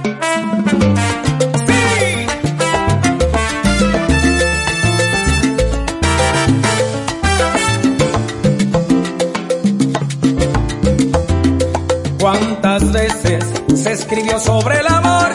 ¿Cuántas veces se escribió sobre el amor?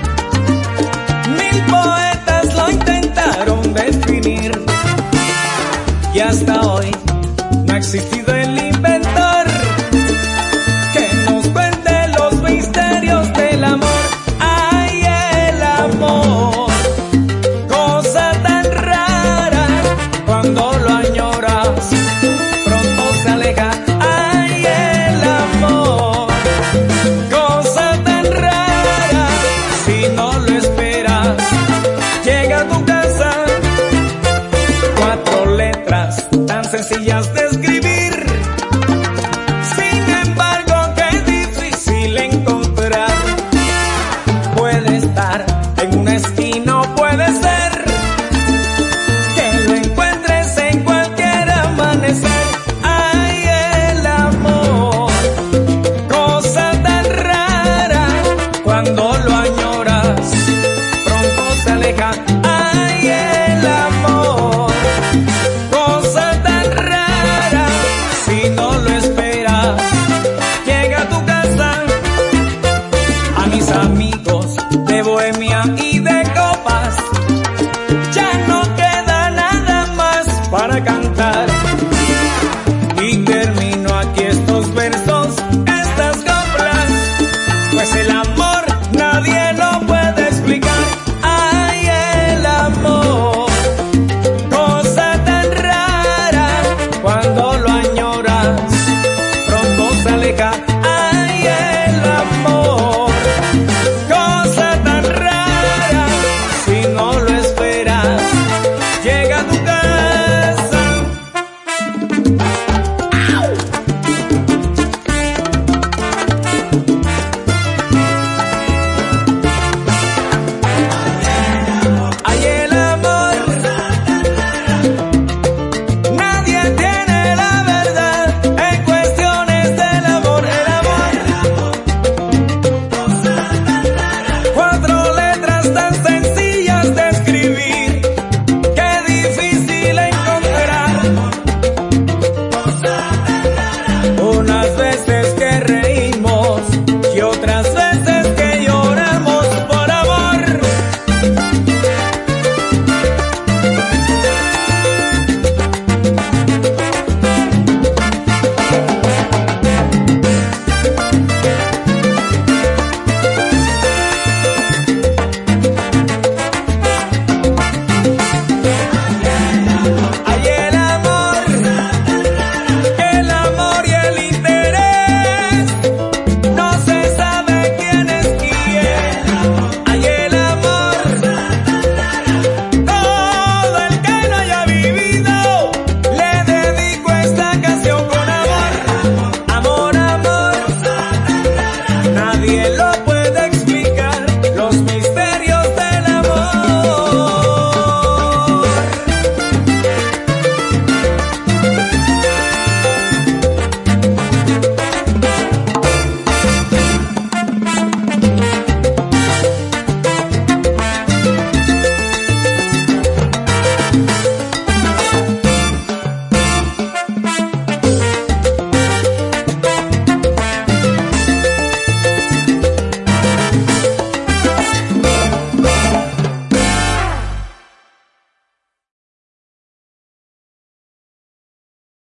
Mil poetas lo intentaron definir y hasta hoy no ha existido el inventor que nos cuente los misterios del amor. ¡Ay, el amor! Cosa tan rara, cuando lo añoras pronto se aleja. ¡Ay, el amor! Cosa tan rara, si no lo esperas, llega a tu casa. Cuatro letras tan sencillas de escribir, sin embargo qué difícil encontrar. Puede estar en una esquina o puede ser que lo encuentres en cualquier amanecer. Ay, el amor, cosa tan rara, cuando lo añoras pronto se aleja. Ay, el amor, cosa tan rara, si no lo esperas, llega a tu casa. A mis amigos de Bohemia y